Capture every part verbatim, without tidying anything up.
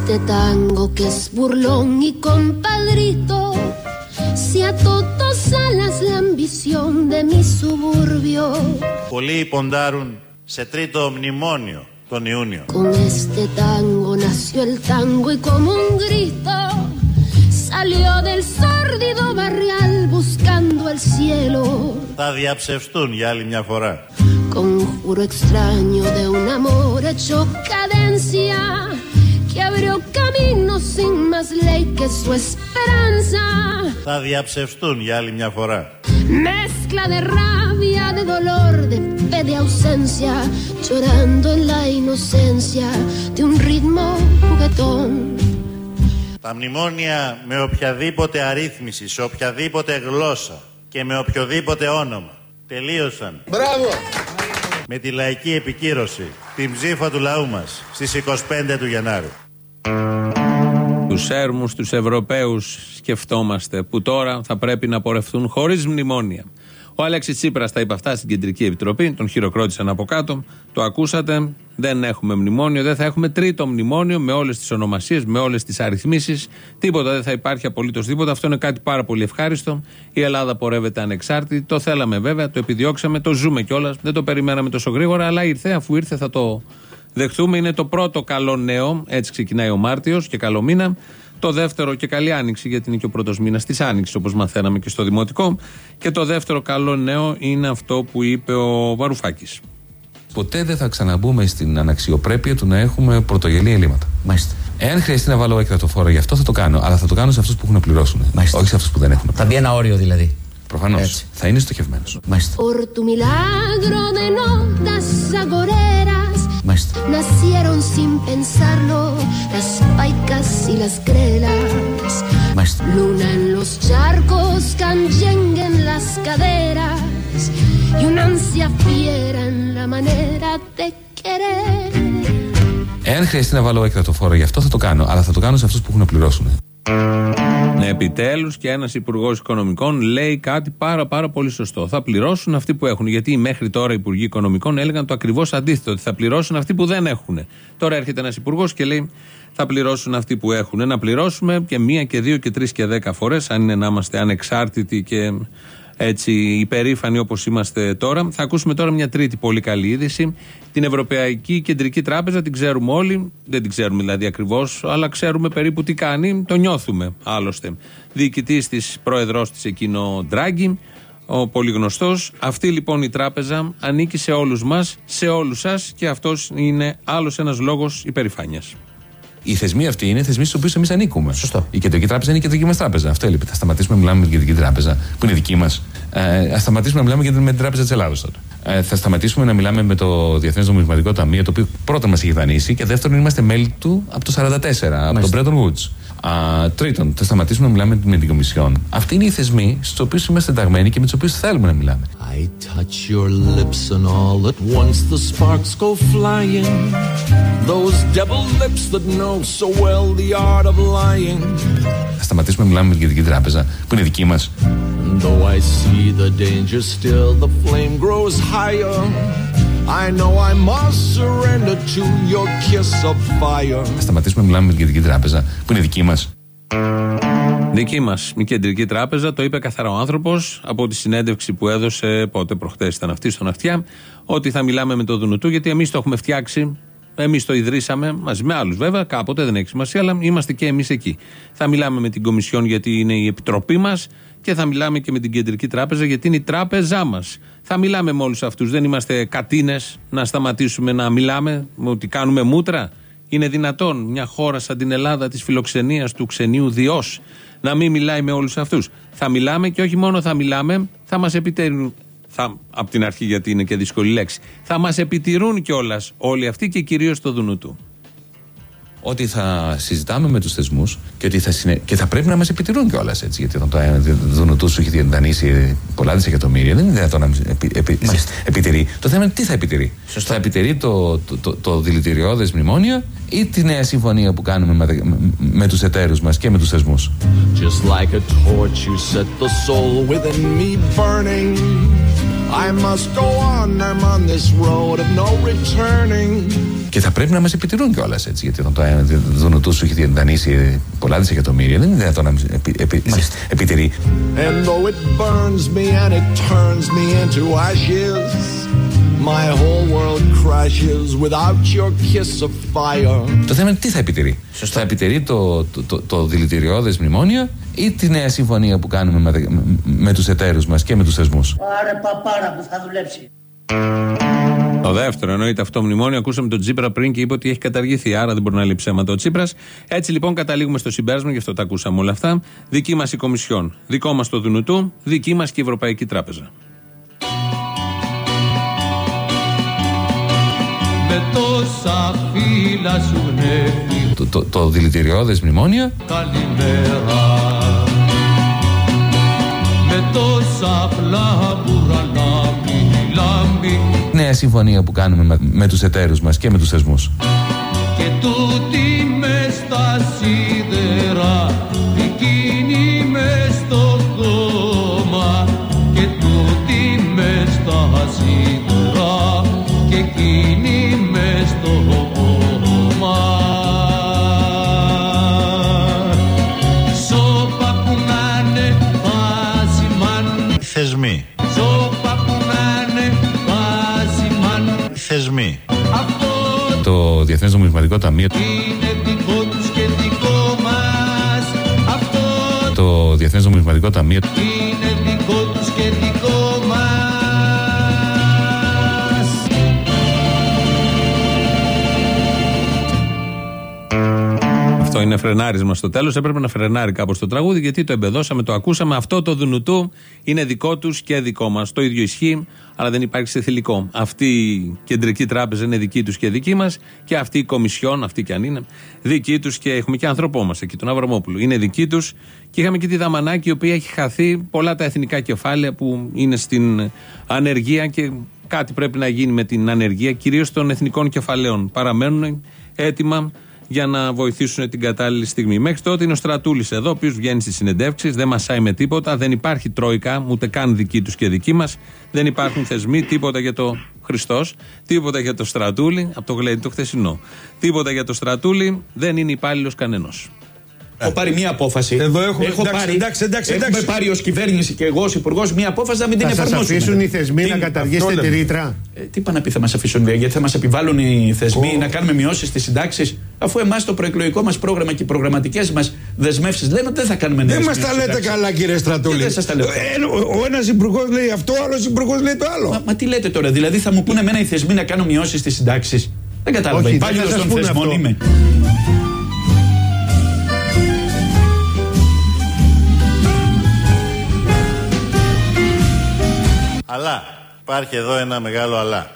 este tango que es burlón y compadrito, si a todos alas la ambición de mi suburbio. Πολλοί ποντάρουν σε τρίτο μνημόνιο τον Ιούνιο. Con este tango nació el tango y como un grito salió del sórdido barrial buscando el cielo. Θα διαψευστούν για άλλη μια φορά. Conjuro extraño de un amor hecho cadencia que abrió camino sin más ley que su esperanza. Θα διαψευστούν για άλλη μια φορά. Mezcla de rabia, de dolor, de fe, de ausencia, llorando en la inocencia de un ritmo juguetón. Τα μνημόνια με οποιαδήποτε αρρύθμιση, σε οποιαδήποτε γλώσσα και με οποιοδήποτε όνομα τελείωσαν. Μπράβο! Με τη λαϊκή επικύρωση, την ψήφα του λαού μας στις είκοσι πέντε του Γενάρη. Τους έρμους, τους Ευρωπαίους σκεφτόμαστε που τώρα θα πρέπει να πορευτούν χωρίς μνημόνια. Ο Αλέξης Τσίπρας τα είπε αυτά στην Κεντρική Επιτροπή, τον χειροκρότησαν από κάτω. Το ακούσατε, δεν έχουμε μνημόνιο, δεν θα έχουμε τρίτο μνημόνιο με όλες τις ονομασίες, με όλες τις αριθμίσεις. Τίποτα, δεν θα υπάρχει απολύτως τίποτα. Αυτό είναι κάτι πάρα πολύ ευχάριστο. Η Ελλάδα πορεύεται ανεξάρτητη. Το θέλαμε βέβαια, το επιδιώξαμε, το ζούμε κιόλας. Δεν το περιμέναμε τόσο γρήγορα, αλλά ήρθε, αφού ήρθε θα το δεχτούμε. Είναι το πρώτο καλό νέο, έτσι ξεκινάει ο Μάρτιος και καλό μήνα. Το δεύτερο και καλή άνοιξη, γιατί είναι και ο πρώτος μήνας της άνοιξης, όπως μαθαίναμε και στο δημοτικό. Και το δεύτερο καλό νέο είναι αυτό που είπε ο Βαρουφάκης. Ποτέ δεν θα ξαναμπούμε στην αναξιοπρέπεια του να έχουμε πρωτογενή ελλείμματα. Μάλιστα. Εάν χρειαστεί να βάλω εκρατοφόρο γι' αυτό, θα το κάνω. Αλλά θα το κάνω σε αυτούς που έχουν να πληρώσουν. Μάλιστα. Όχι σε αυτούς που δεν έχουν. Θα μπει ένα όριο δηλαδή. Προφανώς. Έτσι. Θα είναι στοχευμένος. Μάλιστα. Μάλιστα. Nacieron sin pensarlo las paicas y las grelas. Μάλιστα. Luna en los charcos, canyengue en las caderas y una ansia fiera en la manera de querer. Εάν χρειαστεί να βάλω εκρατοφόρο γι' αυτό, θα το κάνω. Αλλά θα το κάνω σε αυτούς που έχουν να πληρώσουν. Ναι, επιτέλους και ένας υπουργός οικονομικών λέει κάτι πάρα πάρα πολύ σωστό. Θα πληρώσουν αυτοί που έχουν. Γιατί μέχρι τώρα οι υπουργοί οικονομικών έλεγαν το ακριβώς αντίθετο, ότι θα πληρώσουν αυτοί που δεν έχουν. Τώρα έρχεται ένας υπουργός και λέει θα πληρώσουν αυτοί που έχουν. Να πληρώσουμε και μία και δύο και τρεις και δέκα φορές, αν είναι να είμαστε ανεξάρτητοι και έτσι υπερήφανοι όπως είμαστε τώρα. Θα ακούσουμε τώρα μια τρίτη πολύ καλή είδηση. Την Ευρωπαϊκή Κεντρική Τράπεζα την ξέρουμε όλοι, δεν την ξέρουμε δηλαδή ακριβώς, αλλά ξέρουμε περίπου τι κάνει, το νιώθουμε άλλωστε. Διοικητής της, πρόεδρος της εκείνο Ντράγκη, ο πολύ γνωστός. Αυτή λοιπόν η τράπεζα ανήκει σε όλους μας, σε όλους σας, και αυτός είναι άλλος ένας λόγος υπερηφάνειας. Οι θεσμοί αυτοί είναι θεσμοί στους οποίους εμείς ανήκουμε. Σωστό. Η Κεντρική Τράπεζα είναι η Κεντρική μας Τράπεζα. Αυτό έλειπε. Θα σταματήσουμε να μιλάμε με την Κεντρική Τράπεζα, που είναι δική μας. Ε, θα σταματήσουμε να μιλάμε με την Τράπεζα της Ελλάδος τώρα. Ε, θα σταματήσουμε να μιλάμε με το Διεθνές Νομισματικό Ταμείο, το οποίο πρώτον μας έχει δανείσει και δεύτερον είμαστε μέλη του από το σαράντα τέσσερα, από τον Bretton Woods. Α, τρίτον, θα σταματήσουμε να μιλάμε με την Κομισιόν. Αυτοί είναι οι θεσμοί στους οποίους είμαστε ενταγμένοι και με τους οποίους θέλουμε να μιλάμε. I touch your lips and all at once the sparks go flying. Those devil lips that know so well the art of lying. Θα σταματήσουμε να μιλάμε με την Κεντρική Τράπεζα, που είναι δική μας. And though I see the danger still, the flame grows higher. I know I must surrender to your kiss of fire. Θα σταματήσουμε να μιλάμε με την Κεντρική Τράπεζα, που είναι δική μας. Δική μας η Κεντρική Τράπεζα, το είπε καθαρά ο άνθρωπος από τη συνέντευξη που έδωσε, πότε προχτές ήταν αυτή, στον Αυτιά, ότι θα μιλάμε με το Δουνουτού, γιατί εμείς το έχουμε φτιάξει, εμείς το ιδρύσαμε, μαζί με άλλους βέβαια, κάποτε δεν έχει σημασία, αλλά είμαστε και εμείς εκεί. Θα μιλάμε με την Κομισιόν γιατί είναι η επιτροπή μας και θα μιλάμε και με την Κεντρική Τράπεζα γιατί είναι η τράπεζά μας. Θα μιλάμε με όλους αυτούς, δεν είμαστε κατίνες να σταματήσουμε να μιλάμε, ότι κάνουμε μούτρα. Είναι δυνατόν μια χώρα σαν την Ελλάδα της φιλοξενίας του ξενίου Διός να μην μιλάει με όλους αυτούς? Θα μιλάμε και όχι μόνο θα μιλάμε, θα μας επιτηρούν. Θα, από την αρχή, γιατί είναι και δύσκολη λέξη, θα μας επιτηρούν κιόλας όλοι αυτοί και κυρίως το Δουνουτού. Ότι θα συζητάμε με τους θεσμούς και, ότι θα, συνε... και θα πρέπει να μας επιτηρούν κιόλας, έτσι. Γιατί όταν το Δουνουτού σου έχει δανείσει πολλά δισεκατομμύρια, δεν είναι δυνατόν να επι... επι... επιτηρεί. Το θέμα είναι τι θα επιτηρεί. Σωστά. Θα επιτηρεί το, το, το, το δηλητηριώδες μνημόνιο ή τη νέα συμφωνία που κάνουμε με, με, με τους εταίρους μας και με τους θεσμούς. Just like a torch you set the soul within me burning. I must go on, I'm on this road of no returning. Και θα πρέπει να μας επιτηρούν κιόλας έτσι, γιατί όταν το δουνουτού σου έχει δανείσει πολλά δισεκατομμύρια, δεν είναι δυνατόν να επι, επι, επιτηρεί. And though it burns me and it turns me into ashes, my whole world crashes without your kiss of fire. Το θέμα είναι τι θα επιτηρεί. Σωστά. Θα επιτηρεί το, το, το, το δηλητηριώδες μνημόνιο ή τη νέα συμφωνία που κάνουμε με, με, με τους εταίρους μας και με τους θεσμούς. Άρε παπάρα που θα δουλέψει. Το δεύτερο, εννοείται αυτό μνημόνιο. Ακούσαμε τον Τσίπρα πριν και είπε ότι έχει καταργηθεί. Άρα δεν μπορεί να λέει ψέματα ο Τσίπρας. Έτσι λοιπόν καταλήγουμε στο συμπέρασμα, γι' αυτό τα ακούσαμε όλα αυτά. Δική μας η Κομισιόν, δικό μας το Δουνουτού, δική μας και η Ευρωπαϊκή Τράπεζα. Με τόσα φύλλα σου γνέφει το, το, το δηλητηριώδες μνημόνιο. Καλημέρα. Με τόσα φλάμπουρα λάμπει, λάμπει. Νέα συμφωνία που κάνουμε με, με τους εταίρους μας και με τους θεσμούς. Και τούτη μες στα σίδερα, εκείνη μες στο κόμμα. Και τούτη μες στα σίδερα, και εκείνη μες στο κόμμα. Σώπα που να'ναι πάσιμαν. Θεσμοί. Σώπα που να'ναι πάσιμαν. Θεσμοί. Αυτό Το Διεθνές Νομισματικό Ταμείο είναι δικό τους και δικό μας. Αυτό Το Διεθνές Νομισματικό Ταμείο είναι δικό τους και δικό μας. Αυτό είναι φρενάρισμα στο τέλος. Έπρεπε να φρενάρει κάπως το τραγούδι, γιατί το εμπεδώσαμε, το ακούσαμε. Αυτό το Δουνουτού είναι δικό τους και δικό μας. Το ίδιο ισχύει, αλλά δεν υπάρχει σε θηλυκό. Αυτή η κεντρική τράπεζα είναι δική τους και δική μας, και αυτή η Κομισιόν, αυτή κι αν είναι, δική τους, και έχουμε και άνθρωπό μας εκεί, τον Αβραμόπουλο. Είναι δική τους, και είχαμε και τη Δαμανάκη, η οποία έχει χαθεί πολλά τα εθνικά κεφάλαια που είναι στην ανεργία, και κάτι πρέπει να γίνει με την ανεργία, κυρίως των εθνικών κεφαλαίων. Παραμένουν έτοιμα για να βοηθήσουν την κατάλληλη στιγμή. Μέχρι τότε είναι ο Στρατούλης εδώ, ο οποίος βγαίνει στις συνεντεύξεις, δεν μασάει με τίποτα, δεν υπάρχει τρόικα, ούτε καν δική τους και δική μας, δεν υπάρχουν θεσμοί, τίποτα για το Χριστός, τίποτα για το Στρατούλη, από το γλέντι το χθεσινό. Τίποτα για το Στρατούλη, δεν είναι υπάλληλος κανενός. Έχω πάρει μία απόφαση. Εδώ έχουμε, Έχω εντάξει, πάρει, εντάξει, εντάξει, εντάξει. Έχουμε πάρει ως κυβέρνηση και εγώ ως υπουργός μία απόφαση να μην την εφαρμόσουμε. Θα σας αφήσουν οι θεσμοί τι, να καταργήσετε τη ρήτρα. Ε, τι πάνε να πει θα μας αφήσουν, γιατί θα μας επιβάλλουν οι θεσμοί oh. να κάνουμε μειώσεις στις συντάξεις, αφού εμάς το προεκλογικό μας πρόγραμμα και οι προγραμματικές μας δεσμεύσεις λένε ότι δεν θα κάνουμε νέες. Δεν μας τα λέτε καλά, κύριε Στρατούλη. Δεν σας τα λέω. Ε, ο ο ένας υπουργός λέει αυτό, ο άλλος υπουργός λέει το άλλο. Μα, μα τι λέτε τώρα, δηλαδή θα μου πούνε εμένα οι θεσμοί να κάνω μειώσεις στις συντάξεις? Δεν κατάλαβα. Υπάλληλος των θεσμών είμαι. Αλλά υπάρχει εδώ ένα μεγάλο αλλά.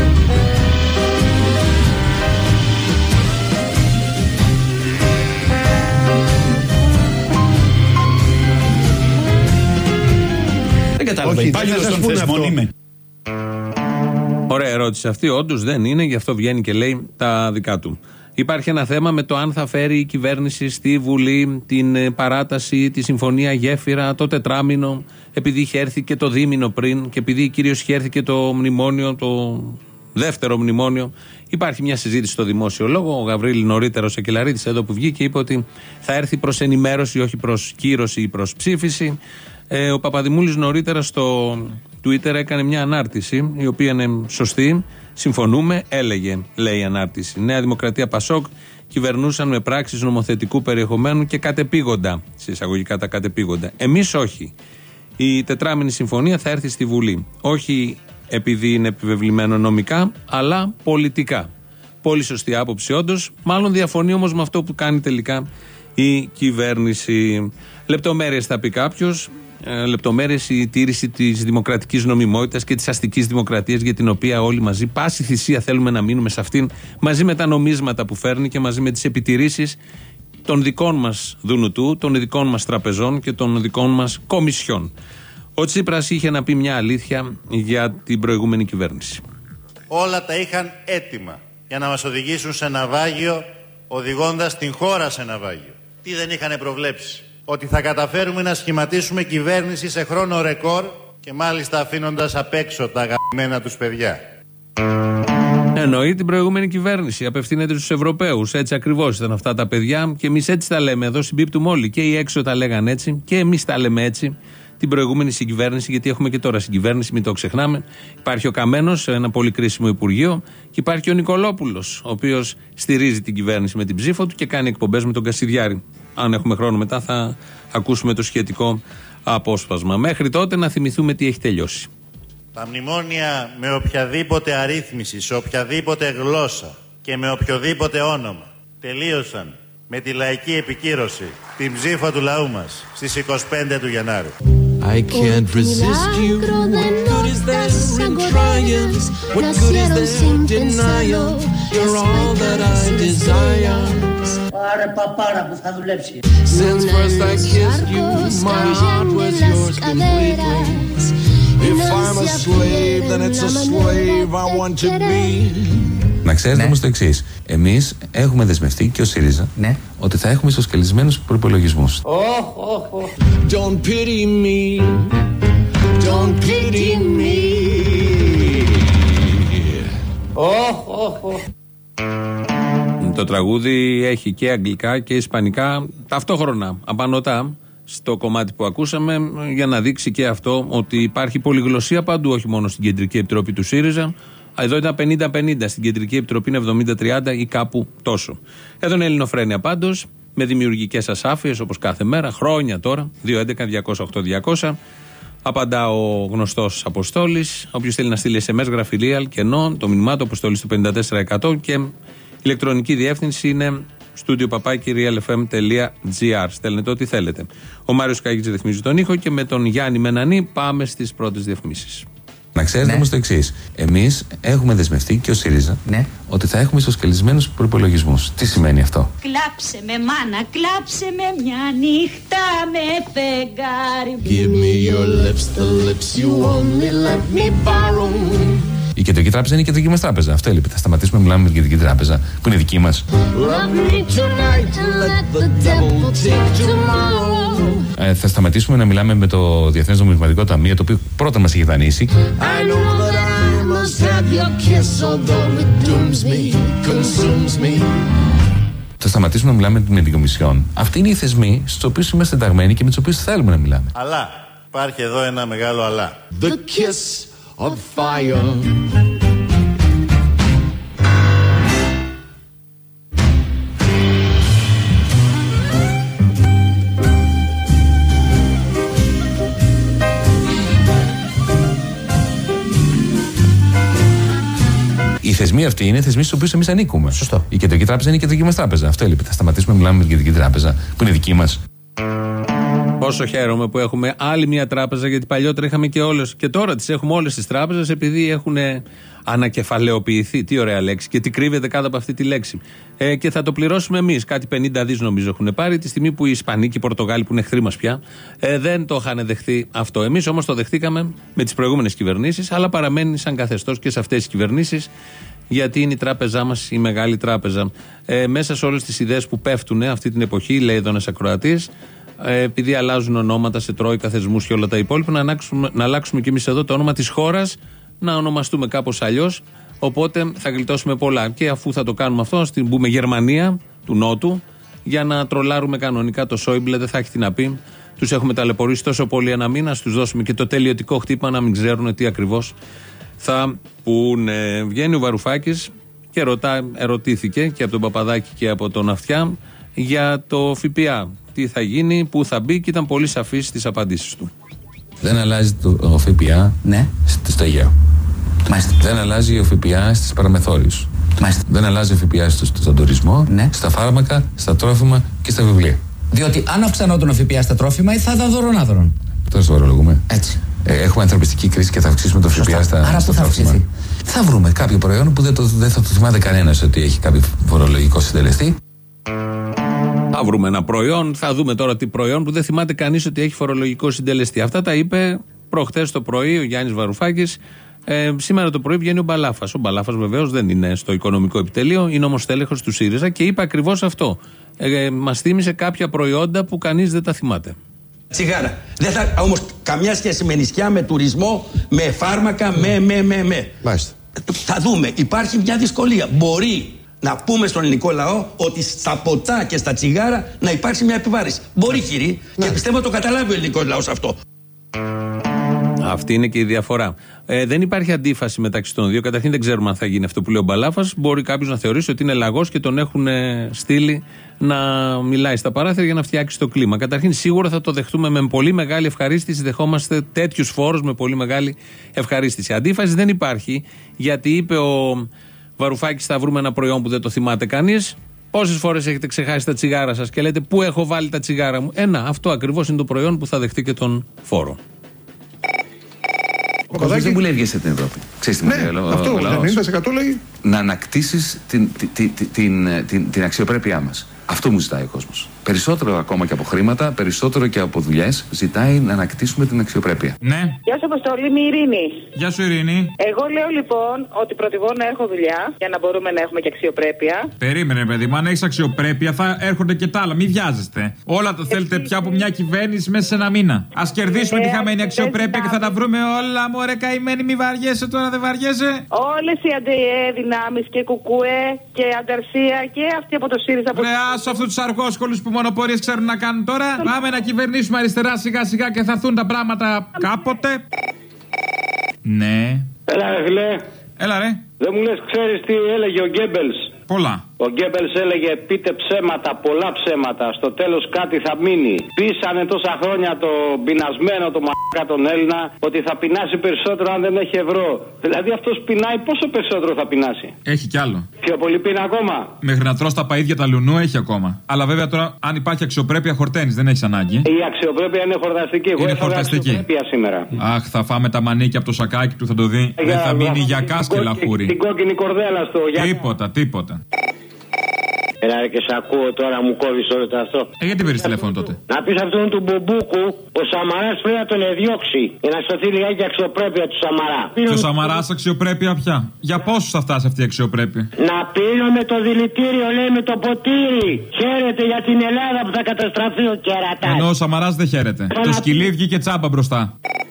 Δεν κατάλαβα. Υπάλληλος των θεσμών είμαι. Ωραία ερώτηση αυτή. Όντως δεν είναι, γι' αυτό βγαίνει και λέει τα δικά του. Υπάρχει ένα θέμα με το αν θα φέρει η κυβέρνηση στη Βουλή την παράταση, τη συμφωνία γέφυρα, το τετράμινο, επειδή είχε έρθει και το δίμηνο πριν, και επειδή κυρίως είχε έρθει και το μνημόνιο, το δεύτερο μνημόνιο. Υπάρχει μια συζήτηση στο δημόσιο λόγο. Ο Γαβρίλη νωρίτερα, ο Σακελαρίδης, εδώ που βγήκε, είπε ότι θα έρθει προς ενημέρωση, όχι προς κύρωση ή προς ψήφιση. Ε, ο Παπαδημούλης νωρίτερα στο Twitter έκανε μια ανάρτηση, η οποία είναι σωστή. Συμφωνούμε, έλεγε, λέει η ανάρτηση. Νέα Δημοκρατία, Πασόκ κυβερνούσαν με πράξεις νομοθετικού περιεχομένου και κατεπήγοντα. Σε εισαγωγικά τα κατεπήγοντα. Εμείς όχι. Η τετράμινη συμφωνία θα έρθει στη Βουλή. Όχι επειδή είναι επιβεβλημένο νομικά, αλλά πολιτικά. Πολύ σωστή άποψη, όντως. Μάλλον διαφωνεί όμως με αυτό που κάνει τελικά η κυβέρνηση. Λεπτομέρειες θα πει κάποιος. Ε, λεπτομέρειες η τήρηση της δημοκρατικής νομιμότητας και της αστικής δημοκρατίας, για την οποία όλοι μαζί, πάση θυσία, θέλουμε να μείνουμε σε αυτήν, μαζί με τα νομίσματα που φέρνει και μαζί με τις επιτηρήσεις των δικών μας Δουνουτού, των δικών μας τραπεζών και των δικών μας κομισιών. Ο Τσίπρας είχε να πει μια αλήθεια για την προηγούμενη κυβέρνηση. Όλα τα είχαν έτοιμα για να μας οδηγήσουν σε ναυάγιο, οδηγώντας την χώρα σε ναυάγιο. Τι δεν είχαν προβλέψει? Ότι θα καταφέρουμε να σχηματίσουμε κυβέρνηση σε χρόνο ρεκόρ Και μάλιστα αφήνοντας απ' έξω τα αγαπημένα τους παιδιά. Εννοεί την προηγούμενη κυβέρνηση. Απευθύνεται στους Ευρωπαίους. Έτσι ακριβώς ήταν αυτά τα παιδιά. Και εμείς έτσι τα λέμε. Εδώ συμπίπτουμε όλοι. Και οι έξω τα λέγαν έτσι. Και εμείς τα λέμε έτσι. Την προηγούμενη συγκυβέρνηση. Γιατί έχουμε και τώρα συγκυβέρνηση, μην το ξεχνάμε. Υπάρχει ο Καμένος, ένα πολύ κρίσιμο υπουργείο. Και υπάρχει και ο Νικολόπουλος, ο οποίος στηρίζει την κυβέρνηση με την ψήφο του και κάνει εκπομπές με τον Κασιδιάρη. Αν έχουμε χρόνο μετά, θα ακούσουμε το σχετικό απόσπασμα. Μέχρι τότε να θυμηθούμε τι έχει τελειώσει. Τα μνημόνια με οποιαδήποτε αρρύθμιση, σε οποιαδήποτε γλώσσα και με οποιοδήποτε όνομα τελείωσαν με τη λαϊκή επικύρωση, την ψήφο του λαού μας στις είκοσι πέντε του Γενάρη. I can't resist you. What good is there in trying? What good is there in denial? You're all that I desire. Πάρε παπάρα που θα δουλέψει. Since first I kissed you, my heart was yours completely. If I'm a slave, then it's a slave I want to be. Να ξέρετε όμως το εξής. Εμείς έχουμε δεσμευτεί και ο ΣΥΡΙΖΑ ναι. ότι θα έχουμε ισοσκελισμένους προϋπολογισμούς. Oh, oh, oh. Don't pity me. Don't pity me. Oh, oh, oh. Το τραγούδι έχει και αγγλικά και ισπανικά ταυτόχρονα, απανωτά, στο κομμάτι που ακούσαμε, για να δείξει και αυτό ότι υπάρχει πολυγλωσσία παντού, όχι μόνο στην Κεντρική Επιτροπή του ΣΥΡΙΖΑ. Εδώ ήταν πενήντα πενήντα, στην Κεντρική Επιτροπή είναι εβδομήντα τριάντα ή κάπου τόσο. Εδώ είναι Ελληνοφρένεια πάντως, με δημιουργικές ασάφειες όπως κάθε μέρα, χρόνια τώρα, δύο έντεκα διακόσια οκτώ διακόσια. Απαντά ο γνωστός Αποστόλης. Όποιος θέλει να στείλει ες εμ ες, γράφει Real και ενώ το μηνυμά του Αποστόλης του πενήντα τέσσερα εκατό και ηλεκτρονική διεύθυνση είναι στούντιο παπάκι realfm τελεία gr. Στέλνετε ό,τι θέλετε. Ο Μάριος Καγίτζης ρυθμίζει τον ήχο και με τον Γιάννη Μενανή πάμε στις πρώτες διαφημίσεις. Να ξέρετε ναι. όμως το εξής. Εμείς έχουμε δεσμευτεί και ο ΣΥΡΙΖΑ ναι. ότι θα έχουμε ισοσκελισμένους προϋπολογισμούς. Τι σημαίνει αυτό? Κλάψε με μάνα, κλάψε με μια νύχτα με φεγγάρι. Give me your lips, the lips you only let me borrow. Η Κεντρική Τράπεζα είναι η κεντρική μας τράπεζα. Αυτό έλειπε. Θα σταματήσουμε να μιλάμε με την Κεντρική Τράπεζα που είναι δική μας. Ε, θα σταματήσουμε να μιλάμε με το Διεθνές Νομισματικό Ταμείο, το οποίο πρώτα μας έχει δανείσει. Θα σταματήσουμε να μιλάμε με την Κομισιόν. Αυτοί είναι οι θεσμοί στους οποίους είμαστε ενταγμένοι και με τους οποίους θέλουμε να μιλάμε. Αλλά υπάρχει εδώ ένα μεγάλο αλλά. The kiss of fire. Οι θεσμοί αυτοί είναι θεσμοί στους οποίους εμείς ανήκουμε. Σωστό. Η Κεντρική Τράπεζα είναι η κεντρική μας τράπεζα. Αυτό έλειπε. Θα σταματήσουμε να μιλάμε με την Κεντρική Τράπεζα που είναι δική μας. Πόσο χαίρομαι που έχουμε άλλη μια τράπεζα, γιατί παλιότερα είχαμε και όλες, και τώρα τις έχουμε όλες τις τράπεζες, επειδή έχουν ανακεφαλαιοποιηθεί. Τι ωραία λέξη, και τι κρύβεται κάτω από αυτή τη λέξη. Ε, και θα το πληρώσουμε εμείς. Κάτι πενήντα δις νομίζω έχουν πάρει, τη στιγμή που οι Ισπανοί και οι Πορτογάλοι, που είναι εχθροί μας πια, ε, δεν το είχαν δεχθεί αυτό. Εμείς όμως το δεχτήκαμε με τις προηγούμενες κυβερνήσεις, αλλά παραμένει σαν καθεστώς και σε αυτές τις κυβερνήσεις. Γιατί είναι η τράπεζά μας η μεγάλη τράπεζα. Ε, μέσα σε όλες τις ιδέες που πέφτουν αυτή την εποχή, λέει εδώ ένας ακροατής, επειδή αλλάζουν ονόματα σε τρόικα, θεσμούς και όλα τα υπόλοιπα, να αλλάξουμε, να αλλάξουμε και εμείς εδώ το όνομα της χώρας, να ονομαστούμε κάπως αλλιώς. Οπότε θα γλιτώσουμε πολλά. Και αφού θα το κάνουμε αυτό, στην μπούμε Γερμανία του Νότου, για να τρολάρουμε κανονικά το Σόιμπλε, δεν θα έχει τι να πει. Τους έχουμε ταλαιπωρήσει τόσο πολύ ένα μήνα, τους δώσουμε και το τελειωτικό χτύπα να μην ξέρουν τι ακριβώς θα πούνε. Βγαίνει ο Βαρουφάκης και ρωτά, ερωτήθηκε και από τον Παπαδάκη και από τον Αυτιά για το ΦΠΑ. Τι θα γίνει, πού θα μπει, και ήταν πολύ σαφής στις απαντήσεις του. Δεν αλλάζει το ΦΠΑ ναι. στο Αιγαίο. Μάλιστα. Δεν αλλάζει ο ΦΠΑ στις παραμεθόριους. Μάλιστα. Δεν αλλάζει ο ΦΠΑ στο, στον τουρισμό, ναι. στα φάρμακα, στα τρόφιμα και στα βιβλία. Διότι αν αυξανόταν ο ΦΠΑ στα τρόφιμα, θα ήταν δωρονάδωρον. Τώρα στο φορολογούμε. Έτσι. Ε, έχουμε ανθρωπιστική κρίση και θα αυξήσουμε το ΦΠΑ στα, Άρα στα θα τρόφιμα. αυξηθεί. Θα βρούμε κάποιο προϊόν που δεν, το, δεν θα το θυμάται κανένας ότι έχει κάποιο φορολογικό συντελεστή. Θα βρούμε ένα προϊόν, θα δούμε τώρα τι προϊόν που δεν θυμάται κανείς ότι έχει φορολογικό συντελεστή. Αυτά τα είπε προχτές το πρωί ο Γιάννης Βαρουφάκης. Ε, σήμερα το πρωί βγαίνει ο Μπαλάφας. Ο Μπαλάφας βεβαίως δεν είναι στο οικονομικό επιτελείο, είναι όμως τέλεχος του ΣΥΡΙΖΑ και είπε ακριβώς αυτό. Ε, μας θύμισε κάποια προϊόντα που κανείς δεν τα θυμάται. Τσιγάρα. Δεν θα όμως καμιά σχέση με νησιά, με τουρισμό, με φάρμακα, με, με, με, με. Μάλιστα. Θα δούμε. Υπάρχει μια δυσκολία. Μπορεί να πούμε στον ελληνικό λαό ότι στα ποτά και στα τσιγάρα να υπάρξει μια επιβάρηση. Μπορεί, κύριε, ναι. Και πιστεύω το καταλάβει ο ελληνικός λαός αυτό. Αυτή είναι και η διαφορά. Ε, δεν υπάρχει αντίφαση μεταξύ των δύο. Καταρχήν δεν ξέρουμε αν θα γίνει αυτό που λέει ο Μπαλάφας. Μπορεί κάποιος να θεωρήσει ότι είναι λαγός και τον έχουν στείλει να μιλάει στα παράθυρα για να φτιάξει το κλίμα. Καταρχήν σίγουρα θα το δεχτούμε με πολύ μεγάλη ευχαρίστηση. Δεχόμαστε τέτοιους φόρους με πολύ μεγάλη ευχαρίστηση. Αντίφαση δεν υπάρχει, γιατί είπε ο Βαρουφάκης θα βρούμε ένα προϊόν που δεν το θυμάται κανείς. Πόσες φορές έχετε ξεχάσει τα τσιγάρα σας και λέτε πού έχω βάλει τα τσιγάρα μου. Ένα, αυτό ακριβώς είναι το προϊόν που θα δεχτεί και τον φόρο. Ο κόσμος δεν μου λέει βγες στην Ευρώπη. Ξέρεις τι μου λέει ο αυτό, λαός. ενενήντα τοις εκατό λέει. Να ανακτήσεις την, την, την, την, την αξιοπρέπειά μας. Αυτό μου ζητάει ο κόσμος. Περισσότερο ακόμα και από χρήματα, περισσότερο και από δουλειές, ζητάει να ανακτήσουμε την αξιοπρέπεια. Ναι. Γεια σου, Αποστολή, είμαι η Ειρήνη. Γεια σου, Ειρήνη. Εγώ λέω λοιπόν ότι προτιμώ να έχω δουλειά για να μπορούμε να έχουμε και αξιοπρέπεια. Περίμενε, παιδί μου, αν έχεις αξιοπρέπεια θα έρχονται και τα άλλα. Μην βιάζεστε. Όλα τα θέλετε πια από μια κυβέρνηση μέσα σε ένα μήνα. Ας κερδίσουμε ε, τη χαμένη αξιοπρέπεια και θα τα βρούμε όλα. Μωρέ, καημένη, μη βαριέσαι τώρα, δεν βαριέσαι. Όλες οι αντεέ δυνάμεις και κουκουέ και ανταρσία και αυτοί από το ΣΥΡΙΖΑ. Ρε, άσο αυτού του αργόσκολους που μονοπορίες ξέρουν να κάνουν τώρα. Πάμε να κυβερνήσουμε αριστερά σιγά σιγά και θα έρθουν τα πράγματα κάποτε. Ναι. Έλα, ρε φιλέ. Έλα, ρε. Δεν μου λες, ξέρεις τι έλεγε ο Γκέμπελς? Πολλά. Ο Γκέμπελς έλεγε πείτε ψέματα, πολλά ψέματα. Στο τέλος κάτι θα μείνει. Πείσανε τόσα χρόνια το πεινασμένο, το μαλάκα τον Έλληνα, ότι θα πεινάσει περισσότερο αν δεν έχει ευρώ. Δηλαδή αυτός πεινάει, πόσο περισσότερο θα πεινάσει? Έχει κι άλλο. Πιο πολύ πεινά ακόμα. Μέχρι να τρως τα παΐδια τα λουνού έχει ακόμα. Αλλά βέβαια τώρα, αν υπάρχει αξιοπρέπεια, χορταίνεις, δεν έχεις ανάγκη. Η αξιοπρέπεια είναι χορταστική. Εγώ είναι χορταστική. Αξιοπρέπεια σήμερα. Αχ, θα φάμε τα μανίκια από το σακάκι του, θα το δει. Για, δεν θα μείνει για κάσκελα χούρι. Την κόκκινη κορδέλα στο για... Τίποτα, τίποτα. Έλα ρε και σ' ακούω τώρα, μου κόβεις όλο το αυτό. Ε, γιατί πήρες τηλέφωνο τότε? Να πεις αυτόν του Μπομπούκου, ο Σαμαράς πρέπει να τον εδιώξει για να σωθεί λιγάκι αξιοπρέπεια του Σαμαρά. Και ο Σαμαράς αξιοπρέπεια πια? Για πόσους θα φτάσει αυτή η αξιοπρέπεια? Να πίνω με το δηλητήριο, λέει, με το ποτήρι. Χαίρεται για την Ελλάδα που θα καταστραφεί ο κερατάς. Ενώ ο Σαμαράς δεν χαίρεται. Έλα, το σκυλί βγήκε τσάμπα μπροστά.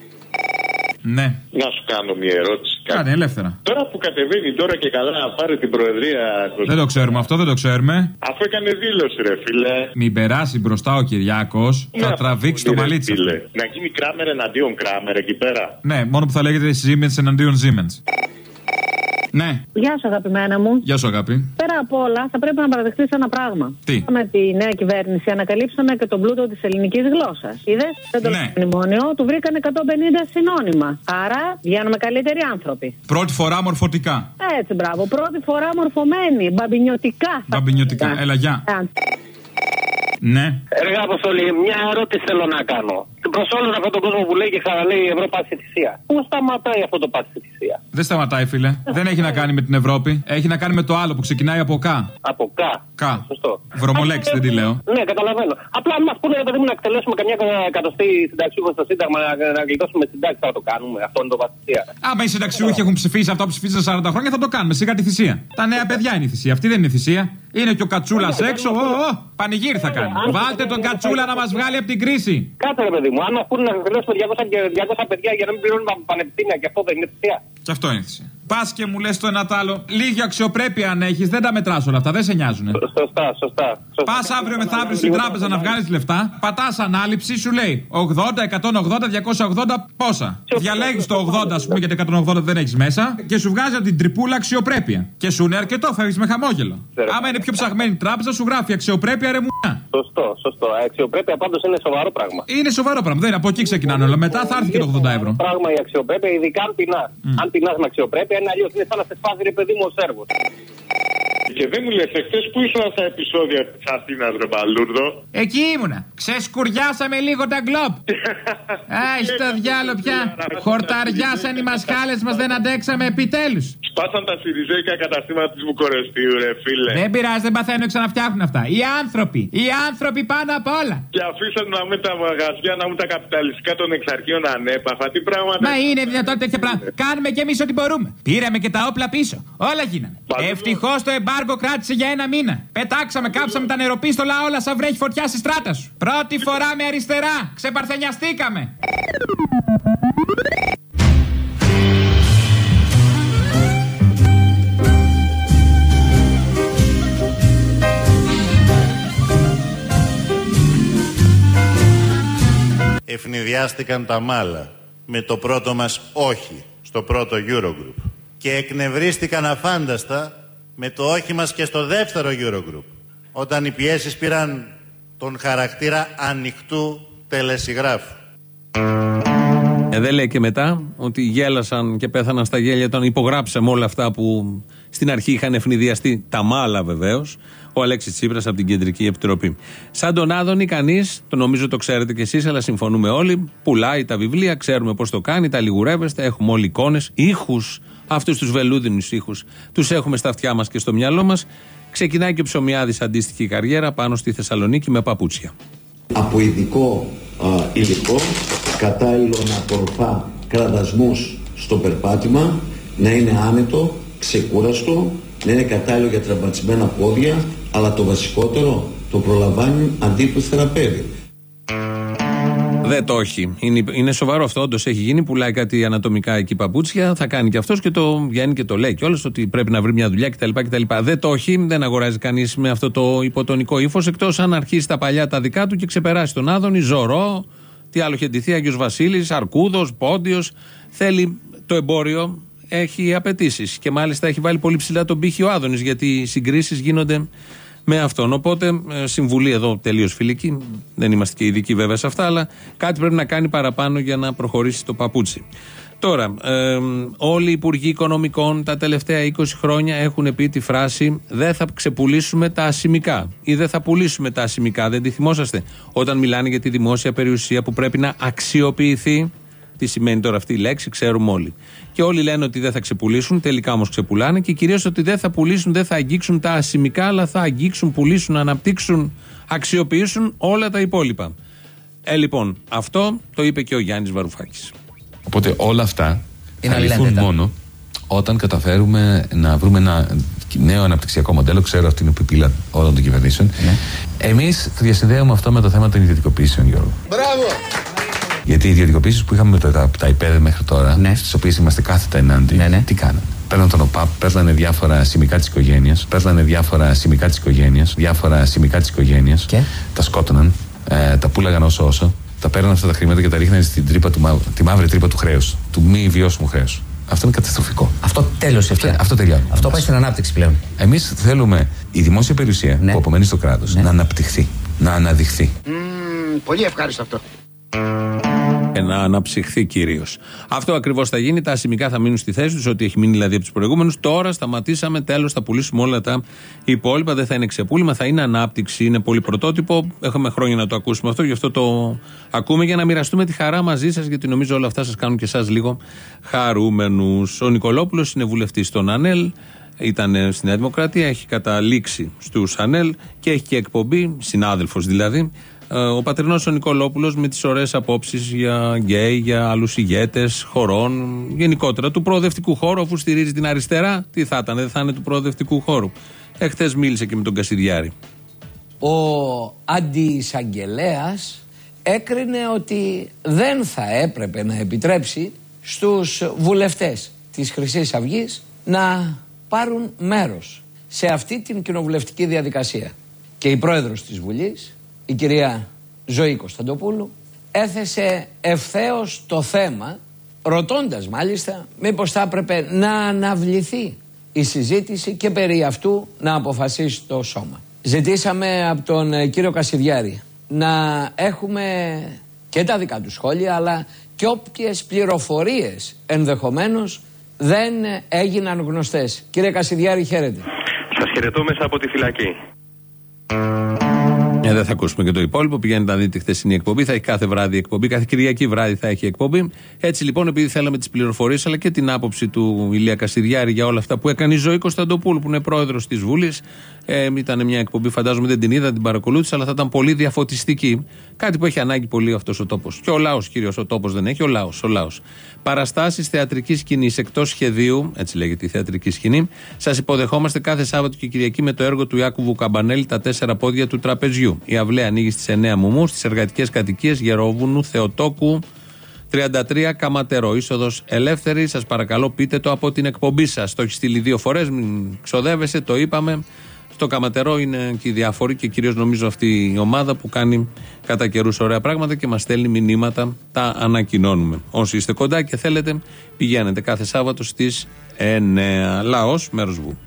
Ναι. Να σου κάνω μια ερώτηση. Κάνε ελεύθερα. Τώρα που κατεβαίνει τώρα και καλά να πάρει την προεδρία. Δεν το ξέρουμε αυτό, δεν το ξέρουμε. Αφού έκανε δήλωση, ρε φίλε. Μην περάσει μπροστά ο Κυριάκος, θα τραβήξει το μαλλίτσι. Να γίνει Κράμερ εναντίον Κράμερ εκεί πέρα. Ναι, μόνο που θα λέγεται Siemens εναντίον Siemens. Ναι. Γεια σου, αγαπημένα μου. Γεια σου, αγάπη. Πέρα απ' όλα, θα πρέπει να παραδεχτείς ένα πράγμα. Τι? Με τη νέα κυβέρνηση ανακαλύψαμε και τον πλούτο της ελληνικής γλώσσας. Είδες, δεν το ναι. μνημόνιο, του βρήκαν εκατόν πενήντα συνώνυμα. Άρα βγαίνουμε καλύτεροι άνθρωποι. Πρώτη φορά μορφωτικά. Έτσι, μπράβο. Πρώτη φορά μορφωμένοι. Μπαμπινιωτικά. Μπαμπινιωτικά. Έλα, γεια. Ναι. Έργα Αποστολή, μια ερώτηση θέλω να κάνω. Προς όλον αυτόν τον κόσμο που λέει και ξαναλέει η Ευρώπη πάση θυσία. Πού σταματάει αυτό το πάση θυσία? Δεν σταματάει, φίλε. Δεν έχει να κάνει με την Ευρώπη. Έχει να κάνει με το άλλο που ξεκινάει από Κα. Από Κα. Κα. Σωστό. Βρωμολέξη, δεν τη λέω. Ναι, καταλαβαίνω. Απλά αν μας πούνε παιδί μου να εκτελέσουμε καμιά εκατοστή συνταξιούχο στο Σύνταγμα να, να γλιτώσουμε συντάξει, θα το κάνουμε. Αυτό είναι το πάση θυσία. Άμα οι συνταξιούχοι έχουν ψηφίσει αυτό που ψηφίσαν σαράντα χρόνια, θα το κάνουμε. Σιγά τη θυσία. Τα νέα παιδιά είναι η θυσία. Αυτή δεν είναι η θυσία. Είναι και ο Κατσούλας έξω. Ω, ω, πανηγύρι θα κάνει. Βάλτε τον Κατσούλα να μας βγάλει από την κρίση. Κάτσε ρε παιδί μου, αν μας πούνε να εκτελέσουμε διακόσια παιδιά για να μην πληρώνουμε πανεπιστήμια, και αυτό δεν είναι θυσία? Και αυτό είναι θυσία. Πας και μου λες το ένα τ' άλλο. Λίγη αξιοπρέπεια αν έχεις, δεν τα μετράς όλα αυτά, δεν σε νοιάζουνε. Σωστά, σωστά. Πας αύριο μεθαύριο στην τράπεζα να βγάλεις λεφτά, πατάς ανάληψη, σου λέει ογδόντα, εκατόν ογδόντα, διακόσια ογδόντα πόσα. Διαλέγεις το ογδόντα, α πούμε, γιατί εκατόν ογδόντα δεν έχεις μέσα και σου βγάζει από την τρυπούλα αξιοπρέπεια. Και σου είναι αρκετό, φεύγεις με χαμόγελο. Άμα είναι πιο ψαγμένη τράπεζα, σου γράφει αξιοπρέπεια ρε μουνιά. Σωστό, σωστό. Αξιοπρέπεια πάντως είναι σοβαρό πράγμα. Είναι σοβαρό πράγμα, δεν είναι, από εκεί ξεκινάνε όλα. Μετά θα έρθει και το ογδόντα ευρώ. Πράγμα η αξιοπρέπεια, ειδικά αν πεινάς. Mm. Αν πεινάς με αξιοπρέπεια, είναι αλλιώς. Είναι σαν να σε σπάζει ρε παιδί μου ο Σέρβος. Και δεν μου λες, εχθές που ήσουν στα επεισόδια της Αθήνας, ρε Μπαλούρδο? Εκεί ήμουνα. Ξεσκουριάσαμε λίγο τα γκλόπ. Άχι το διάλο πια. Χορταριάσαν οι μασχάλες μας, δεν αντέξαμε επιτέλους. Σπάσαν τα σιριζέικα καταστήματα της Βουκορεστίου, ρε φίλε. Δεν πειράζει, δεν παθαίνω, ξαναφτιάχνουν αυτά. Οι άνθρωποι. Οι άνθρωποι πάνω απ' όλα. Και αφήσαν να μην τα μαγαζιά, να μην τα καπιταλιστικά των εξαρχείων ανέπαφα. Τι πράγματα. Μα είναι δυνατόν τέτοια πράγματα. Κάνουμε κι εμείς ό,τι μπορούμε. Πήραμε και τα όπλα πίσω. Όλα γίνανε. Ευτυχώς το εμπάργκο κράτησε για ένα μήνα. Πετάξαμε, κάψαμε τα νεροπίστολα όλα σαν βρέχει φωτιά στη στράτα σου. Πρώτη φορά με αριστερά. Ξεπαρθενιαστήκαμε. Ευνηδιάστηκαν τα μάλα με το πρώτο μας όχι στο πρώτο Eurogroup και εκνευρίστηκαν αφάνταστα με το όχι μας και στο δεύτερο Eurogroup, όταν οι πιέσεις πήραν τον χαρακτήρα ανοιχτού τελεσυγράφου. Ε, δεν λέει και μετά ότι γέλασαν και πέθαναν στα γέλια όταν υπογράψαμε όλα αυτά που στην αρχή είχαν ευνηδιαστεί τα μάλα βεβαίως, ο Αλέξης Τσίπρας από την Κεντρική Επιτροπή. Σαν τον Άδωνη, κανείς, το νομίζω το ξέρετε κι εσείς, αλλά συμφωνούμε όλοι, πουλάει τα βιβλία, ξέρουμε πώς το κάνει, τα λιγουρεύεστε, έχουμε όλοι εικόνες, ήχους, αυτούς τους βελούδινους ήχους, τους έχουμε στα αυτιά μας και στο μυαλό μας. Ξεκινάει και ο Ψωμιάδης αντίστοιχη καριέρα πάνω στη Θεσσαλονίκη με παπούτσια. Από ειδικό α, υλικό, κατάλληλο να απορροφά κραδασμούς στο περπάτημα, να είναι άνετο, ξεκούραστο, να είναι κατάλληλο για τραυματισμένα πόδια, αλλά το βασικότερο, το προλαμβάνει αντί του θεραπεύει. Δεν το έχει. Είναι, είναι σοβαρό αυτό. Όντως έχει γίνει. Πουλάει κάτι ανατομικά εκεί παπούτσια. Θα κάνει και αυτός και το βγαίνει και το λέει κιόλας ότι πρέπει να βρει μια δουλειά κτλ. κτλ. Δεν το έχει. Δεν αγοράζει κανείς με αυτό το υποτονικό ύφος. Εκτός αν αρχίσει τα παλιά τα δικά του και ξεπεράσει τον Άδωνη, Ζωρό. Τι άλλο είχε ντυθεί, Άγιος Βασίλης, Αρκούδος, Πόντιος. Θέλει το εμπόριο. Έχει απαιτήσεις. Και μάλιστα έχει βάλει πολύ ψηλά τον πύχη ο Άδωνης, γιατί οι συγκρίσεις γίνονται με αυτόν. Οπότε, συμβουλή εδώ τελείως φιλική. Δεν είμαστε και ειδικοί βέβαια σε αυτά, αλλά κάτι πρέπει να κάνει παραπάνω για να προχωρήσει το παπούτσι. Τώρα, ε, όλοι οι υπουργοί οικονομικών τα τελευταία είκοσι χρόνια έχουν πει τη φράση «δεν θα ξεπουλήσουμε τα ασημικά» ή «δεν θα πουλήσουμε τα ασημικά». Δεν τη θυμόσαστε? Όταν μιλάνε για τη δημόσια περιουσία που πρέπει να αξιοποιηθεί. Τι σημαίνει τώρα αυτή η λέξη, ξέρουμε όλοι. Και όλοι λένε ότι δεν θα ξεπουλήσουν, τελικά όμως ξεπουλάνε, και κυρίως ότι δεν θα πουλήσουν, δεν θα αγγίξουν τα ασημικά, αλλά θα αγγίξουν, πουλήσουν, αναπτύξουν, αξιοποιήσουν όλα τα υπόλοιπα. Ε, λοιπόν, αυτό το είπε και ο Γιάννης Βαρουφάκης. Οπότε όλα αυτά θα λυθούν μόνο όταν καταφέρουμε να βρούμε ένα νέο αναπτυξιακό μοντέλο. Ξέρω αυτή είναι η πιπίλα όλων των κυβερνήσεων. Ναι. Εμείς θα διασυνδέουμε αυτό με το θέμα των ιδιωτικοποιήσεων, Γιώργο. Μπράβο! Γιατί οι ιδιωτικοποιήσεις που είχαμε με τα, τα ΙΠΕΔ μέχρι τώρα, ναι, στις οποίες είμαστε κάθετα ενάντια, ναι, ναι, τι κάνανε? Παίρναν τον ΟΠΑΠ, παίρνανε διάφορα σημικά της οικογένειας, παίρνανε διάφορα σημικά της οικογένειας, διάφορα σημικά της οικογένειας, και τα σκότωναν, ε, τα πούλαγαν όσο όσο, τα παίρναν αυτά τα χρήματα και τα ρίχναν στην τρύπα του, τη μαύρη τρύπα του χρέους, του μη βιώσιμου χρέους. Αυτό είναι καταστροφικό. Αυτό τέλος αυτό, αυτό τελειώνει. Αυτό πάει στην ανάπτυξη πλέον. Εμείς θέλουμε η δημόσια περιουσία, ναι, που απομένει στο κράτος, ναι, να αναπτυχθεί, να αναδειχθεί. Mm, πολύ ευχάριστο αυτό. Και να αναψυχθεί κυρίως. Αυτό ακριβώς θα γίνει. Τα ασημικά θα μείνουν στη θέση τους, ό,τι έχει μείνει δηλαδή από τους προηγούμενους. Τώρα σταματήσαμε, τέλος, θα πουλήσουμε όλα τα υπόλοιπα. Δεν θα είναι ξεπούλημα, θα είναι ανάπτυξη. Είναι πολύ πρωτότυπο. Έχουμε χρόνια να το ακούσουμε αυτό, γι' αυτό το ακούμε για να μοιραστούμε τη χαρά μαζί σας, γιατί νομίζω όλα αυτά σας κάνουν και εσάς λίγο χαρούμενους. Ο Νικολόπουλος είναι βουλευτής στον ΑΝΕΛ. Ήταν στη Νέα Δημοκρατία, έχει καταλήξει στους ΑΝΕΛ και έχει και εκπομπή, συνάδελφος δηλαδή. Ο πατρινός ο Νικολόπουλος με τις ωραίες απόψεις για γκέι, για άλλους ηγέτες χωρών, γενικότερα του προοδευτικού χώρου, αφού στηρίζει την αριστερά. Τι θα ήταν, δεν θα είναι του προοδευτικού χώρου. Εχθές μίλησε και με τον Κασιδιάρη. Ο αντιεισαγγελέας έκρινε ότι δεν θα έπρεπε να επιτρέψει στους βουλευτές της Χρυσής Αυγής να πάρουν μέρος σε αυτή την κοινοβουλευτική διαδικασία. Και η πρόεδρος της Βουλής, η κυρία Ζωή Κωνσταντοπούλου, έθεσε ευθέως το θέμα, ρωτώντας μάλιστα μήπως θα έπρεπε να αναβληθεί η συζήτηση και περί αυτού να αποφασίσει το σώμα. Ζητήσαμε από τον κύριο Κασιδιάρη να έχουμε και τα δικά του σχόλια, αλλά και όποιες πληροφορίες ενδεχομένως δεν έγιναν γνωστές. Κύριε Κασιδιάρη, χαίρετε. Σας χαιρετώ μέσα από τη φυλακή. Ε, δεν θα ακούσουμε και το υπόλοιπο. Πηγαίνετε να δείτε χθεσινή εκπομπή. Θα έχει κάθε βράδυ εκπομπή. Κάθε Κυριακή βράδυ θα έχει εκπομπή. Έτσι λοιπόν, επειδή θέλαμε τις πληροφορίες αλλά και την άποψη του Ηλία Κασιδιάρη για όλα αυτά που έκανε η Ζωή Κωνσταντοπούλου, που είναι πρόεδρος της Βουλής. Ε, ήταν μια εκπομπή, φαντάζομαι δεν την είδα, την παρακολούθησα, αλλά θα ήταν πολύ διαφωτιστική. Κάτι που έχει ανάγκη πολύ αυτός ο τόπος. Και ο λαός κυρίως, ο τόπος δεν έχει, ο λαός. Ο λαός. Παραστάσεις θεατρικής σκηνής εκτός σχεδίου, έτσι λέγεται η θεατρική σκηνή. Σας υποδεχόμαστε κάθε Σάββατο και Κυριακή με το έργο του Ιάκωβου Καμπανέλη, Τα Τέσσερα Πόδια του Τραπεζιού. Η αυλαία ανοίγει στις εννέα Μουμού, στις εργατικές κατοικίες Γερόβουνου, Θεοτόκου, τριάντα τρία Καματερό. Είσοδος ελεύθερη. Σας παρακαλώ, πείτε το από την εκπομπή σας. Το έχει στείλει δύο φορές, μην ξοδεύεσαι, το είπαμε. Στο Καματερό είναι και οι διάφοροι και κυρίως νομίζω αυτή η ομάδα που κάνει κατά καιρούς ωραία πράγματα και μας στέλνει μηνύματα, τα ανακοινώνουμε. Όσοι είστε κοντά και θέλετε, πηγαίνετε κάθε Σάββατο στις εννέα. Λαός, μέρος Βου.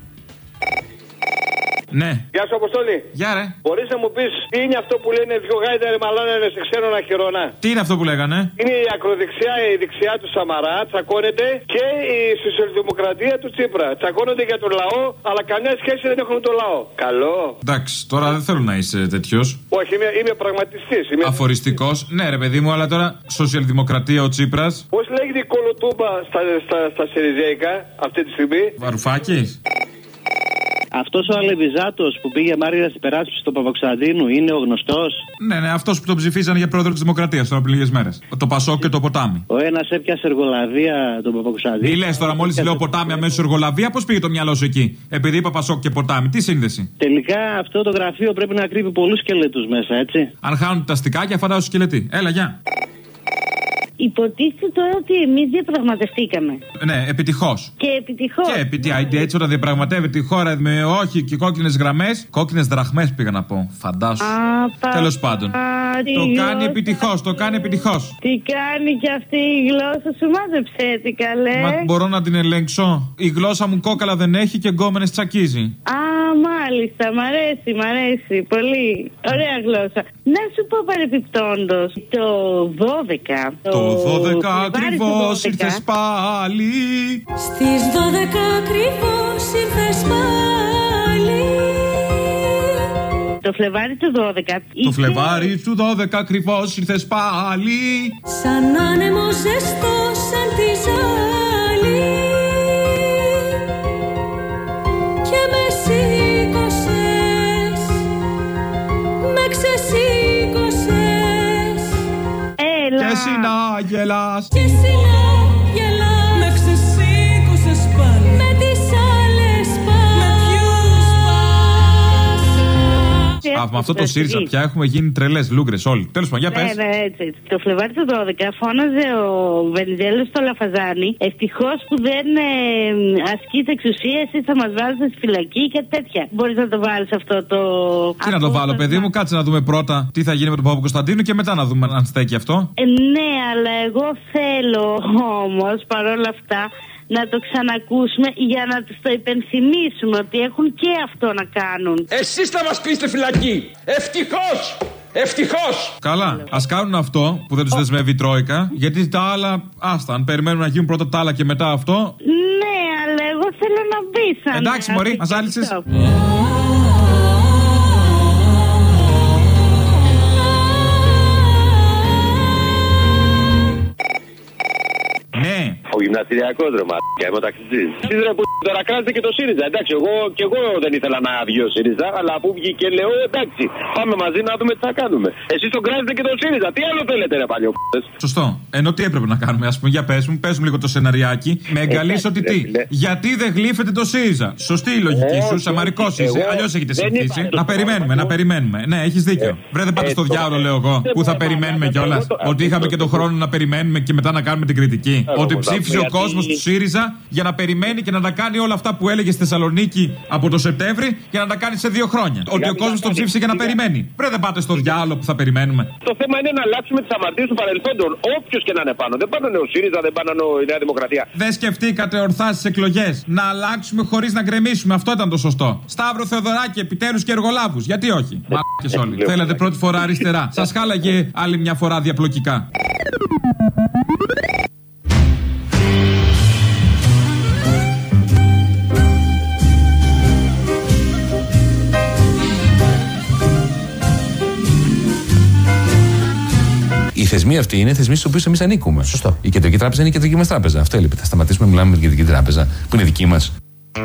Ναι. Γεια σου, Αποστόλη. Γεια ρε. Μπορείς να μου πεις τι είναι αυτό που λένε δυο γάιδαροι μαλώνανε σε ξένο χειρόνα? Τι είναι αυτό που λέγανε? Είναι η ακροδεξιά, η δεξιά του Σαμαρά, τσακώνεται, και η σοσιαλδημοκρατία του Τσίπρα. Τσακώνονται για τον λαό, αλλά καμιά σχέση δεν έχουν με τον λαό. Καλό. Εντάξει, τώρα δεν θέλω να είσαι τέτοιος. Όχι, είμαι, είμαι πραγματιστής. Είμαι... Αφοριστικός. Ναι, ρε παιδί μου, αλλά τώρα σοσιαλδημοκρατία ο Τσίπρας. Πώς λέγεται η κολοτούμπα στα, στα, στα Σιριζέικα αυτή τη στιγμή? Βαρουφάκης. Αυτός ο Αλεβιζάτος που πήγε μάρτυρα στην περάσπιση του Παπακοσταντίνου είναι ο γνωστός? Ναι, ναι, αυτός που τον ψηφίζανε για πρόεδρο της Δημοκρατίας τώρα πριν λίγες μέρες. Το Πασόκ και το Ποτάμι. Ο ένας έπιασε εργολαβία τον Παπακοσταντίνου. Τι λες τώρα, μόλις λέω Ποτάμι αμέσως εργολαβία, πώς πήγε το μυαλό σου εκεί? Επειδή είπα Πασόκ και Ποτάμι, τι σύνδεση? Τελικά αυτό το γραφείο πρέπει να κρύβει πολλούς σκελετούς μέσα, έτσι. Αν χάνουν τα αστικάκια, φαντάζομαι σκελετή. Έλα, γεια. Υποτίθεται τώρα ότι εμείς διαπραγματευτήκαμε. Ναι, επιτυχώς. Και επιτυχώς. Και επιτυχώς. Έτσι, όταν διαπραγματεύεται η χώρα με όχι και κόκκινες γραμμές, κόκκινες δραχμές πήγα να πω. Φαντάσου. Τέλος πάντων. Α, το γλώσσα. κάνει επιτυχώς, το κάνει επιτυχώς. Τι κάνει και αυτή η γλώσσα σου, μάζεψε τι καλέ. Μα μπορώ να την ελέγξω? Η γλώσσα μου κόκαλα δεν έχει και γκόμενες τσακίζει. Α, μάλιστα, μ' αρέσει, μ' αρέσει. Πολύ ωραία γλώσσα. Να σου πω παρεπιπτόντως, το δώδεκα. Το δώδεκα ακριβώς ήρθες πάλι. Στις δώδεκα ακριβώς ήρθες πάλι. Το Φλεβάρι του δώδεκα. Το είχε... Φλεβάρι του δώδεκα ακριβώς ήρθες πάλι. Σαν άνεμο ζεστό σαν τη ζάλη. Και με σήκωσες, με ξεσήκωσες. Έλα. Και εσύ να γελάς. Και εσύ να γελάς. Με ξεσήκωσες πάλι. Με τις άλλες πάλι. Με ποιους πας. Α, με αυτό το ΣΥΡΙΖΑ πια έχουμε γίνει τρελές λούγκρες όλοι. Τέλος πάντων, για πες. Ναι, ναι, έτσι, έτσι. Το Φλεβάρι του δώδεκα φώναζε ο Βενιζέλος στο Λαφαζάνι. Ευτυχώς που δεν ε, ασκείς εξουσία, εσύ θα μας βάζετε στη φυλακή και τέτοια. Μπορείς να το βάλεις αυτό το. Τι να το βάλω, παιδί μου, κάτσε να δούμε πρώτα τι θα γίνει με τον Παπακοσταντίνο και μετά να δούμε αν στέκει αυτό. Ε, ναι, αλλά εγώ θέλω όμως παρόλα αυτά να το ξανακούσουμε για να τους το υπενθυμίσουμε ότι έχουν και αυτό να κάνουν. Εσείς θα μας πείστε φυλακή. Ευτυχώς. Ευτυχώς. Καλά, ας κάνουν αυτό που δεν τους δεσμεύει η Τρόικα. Γιατί τα άλλα, άστα, αν περιμένουμε να γίνουν πρώτα τα άλλα και μετά αυτό. Ναι, αλλά εγώ θέλω να μπει σαν. Εντάξει, μωρή, μας άλυσες. Ναι. Ο γυμναστηριακός ρε μαλάκα, είμαι ο ταξιτζής. Εσείς ρε που τώρα κράζετε και το ΣΥΡΙΖΑ. Εντάξει, εγώ και εγώ δεν ήθελα να βγει ο ΣΥΡΙΖΑ, αλλά που βγήκε λέω εντάξει, πάμε μαζί να δούμε τι θα κάνουμε. Εσείς τον κράζετε και το ΣΥΡΙΖΑ. Τι άλλο θέλετε ρε παλιοπούδες? Σωστό. Ενώ τι έπρεπε να κάνουμε, ας πούμε, για πες μου, πες μου λίγο το σεναριάκι. Με εγκαλείς ότι τι. Γιατί δεν γλύφεται το ΣΥΡΙΖΑ? Σωστή η λογική σου, σαμαρικός είσαι. Αλλιώς έχετε συνηθίσει. Να περιμένουμε, να περιμένουμε. Ναι, έχεις δίκιο. Βρε δεν πάτε στο διάολο, λέω εγώ, που θα περιμένουμε κιόλας. Ότι είχαμε και τον χρόνο να περιμένουμε και μετά να κάνουμε την κριτική. Ότι ψήφισε ο κόσμος του ΣΥΡΙΖΑ για να περιμένει και να τα κάνει όλα αυτά που έλεγε στη Θεσσαλονίκη από το Σεπτέμβρη για να τα κάνει σε δύο χρόνια. Ότι ο κόσμος τον ψήφισε για να περιμένει. Βρε δεν πάτε στο διάλογο που θα περιμένουμε. Το θέμα είναι να αλλάξουμε τις αμαρτίες του παρελθόντων. Όποιος και να είναι πάνω. Δεν πάνε ο ΣΥΡΙΖΑ, δεν πάνε η Νέα Δημοκρατία. Δεν σκεφτήκατε ορθά στις εκλογές να αλλάξουμε χωρίς να γκρεμίσουμε. Αυτό ήταν το σωστό. Σταύρο Θεοδωράκη, επιτέλους και εργολάβους. Γιατί όχι? Μαλάκες όλοι. Θέλατε πρώτη φορά αριστερά. Σας χάλαγε άλλη μια φορά διαπλοκικά. θεσμοί αυτοί είναι θεσμοί στους οποίους εμείς ανήκουμε. Σωστό. Η Κεντρική Τράπεζα είναι η Κεντρική μας Τράπεζα. Αυτό έλειπε. Θα σταματήσουμε να μιλάμε με την Κεντρική Τράπεζα που είναι δική μας.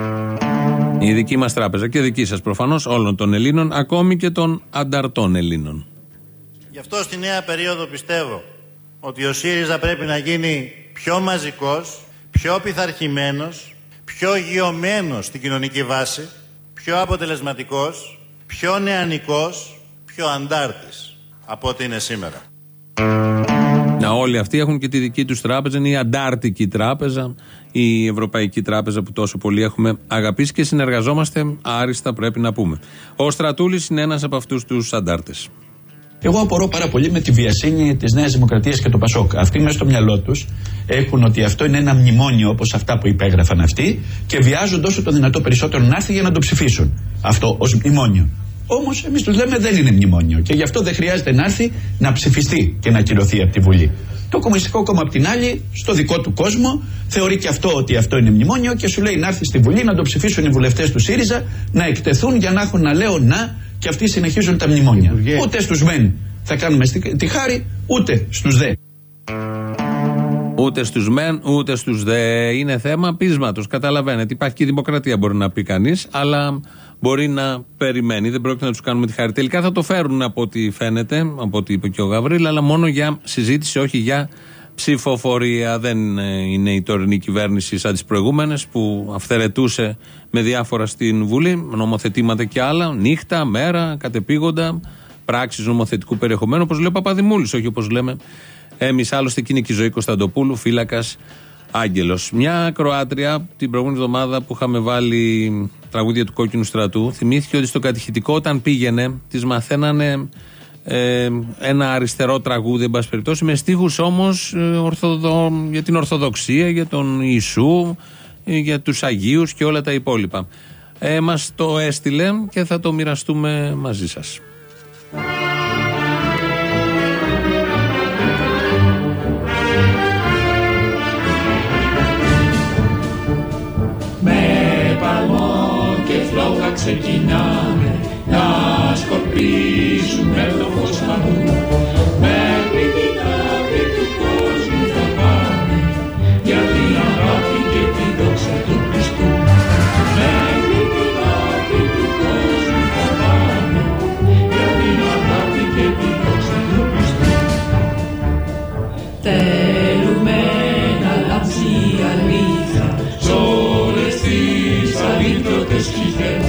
Η δική μας τράπεζα και δική σας προφανώς, όλων των Ελλήνων, ακόμη και των ανταρτών Ελλήνων. Γι' αυτό στη νέα περίοδο πιστεύω ότι ο ΣΥΡΙΖΑ πρέπει να γίνει πιο μαζικός, πιο πειθαρχημένος, πιο γειωμένος στην κοινωνική βάση, πιο αποτελεσματικός, πιο νεανικός, πιο αντάρτης από ό,τι είναι σήμερα. Να, όλοι αυτοί έχουν και τη δική τους τράπεζα, είναι η Αντάρτικη Τράπεζα, η Ευρωπαϊκή Τράπεζα που τόσο πολύ έχουμε αγαπήσει και συνεργαζόμαστε άριστα, πρέπει να πούμε. Ο Στρατούλης είναι ένας από αυτούς τους αντάρτες. Εγώ απορώ πάρα πολύ με τη βιασύνη της Νέας Δημοκρατίας και του Πασόκ. Αυτοί μέσα στο μυαλό τους έχουν ότι αυτό είναι ένα μνημόνιο όπως αυτά που υπέγραφαν αυτοί και βιάζονται όσο το δυνατό περισσότερο να έρθει για να το ψηφίσουν. Αυτό ως μνημόνιο. Όμως εμείς τους λέμε δεν είναι μνημόνιο και γι' αυτό δεν χρειάζεται να έρθει να ψηφιστεί και να ακυρωθεί από τη Βουλή. Το Κομμουνιστικό Κόμμα απ' την άλλη, στο δικό του κόσμο, θεωρεί και αυτό ότι αυτό είναι μνημόνιο και σου λέει να έρθει στη Βουλή να το ψηφίσουν οι βουλευτές του ΣΥΡΙΖΑ, να εκτεθούν για να έχουν να λέω να και αυτοί συνεχίζουν τα μνημόνια. Υπουργέ. Ούτε στους μεν θα κάνουμε τη χάρη, ούτε στους δε. Ούτε στους μεν, ούτε στους δε. Είναι θέμα πείσματος. Καταλαβαίνετε. Υπάρχει και η δημοκρατία, μπορεί να πει κανείς, αλλά μπορεί να περιμένει. Δεν πρόκειται να τους κάνουμε τη χάρη. Τελικά θα το φέρουν από ό,τι φαίνεται, από ό,τι είπε και ο Γαβρίλ, αλλά μόνο για συζήτηση, όχι για ψηφοφορία. Δεν είναι η τωρινή κυβέρνηση σαν τις προηγούμενες που αυθαιρετούσε με διάφορα στην Βουλή, νομοθετήματα και άλλα, νύχτα, μέρα, κατεπήγοντα, πράξεις νομοθετικού περιεχομένου, όπως λέει ο Παπαδημούλης, όχι όπως λέμε εμείς. Άλλωστε εκείνη και η Ζωή Κωνσταντοπούλου, φύλακας άγγελος. Μια Κροάτρια την προηγούμενη εβδομάδα που είχαμε βάλει τραγούδια του Κόκκινου Στρατού, θυμήθηκε ότι στο κατηχητικό όταν πήγαινε της μαθαίνανε ε, ένα αριστερό τραγούδι, εν πάση περιπτώσει, με στίχους όμως ε, ορθοδο, για την Ορθοδοξία, για τον Ιησού, ε, για τους Αγίους και όλα τα υπόλοιπα. Ε, μας το έστειλε και θα το μοιραστούμε μαζί σας. Ξεκινάμε να σκορπίσουμε το φως παντού. Μέχρι την άκρη του κόσμου θα πάμε για την αγάπη και την δόξα του Χριστού. Μέχρι την άκρη του κόσμου θα πάμε για την αγάπη και την δόξα του Χριστού. Θέλουμε να λάμψει η αλήθεια σ' όλες τις αλήθωτες ψυχές.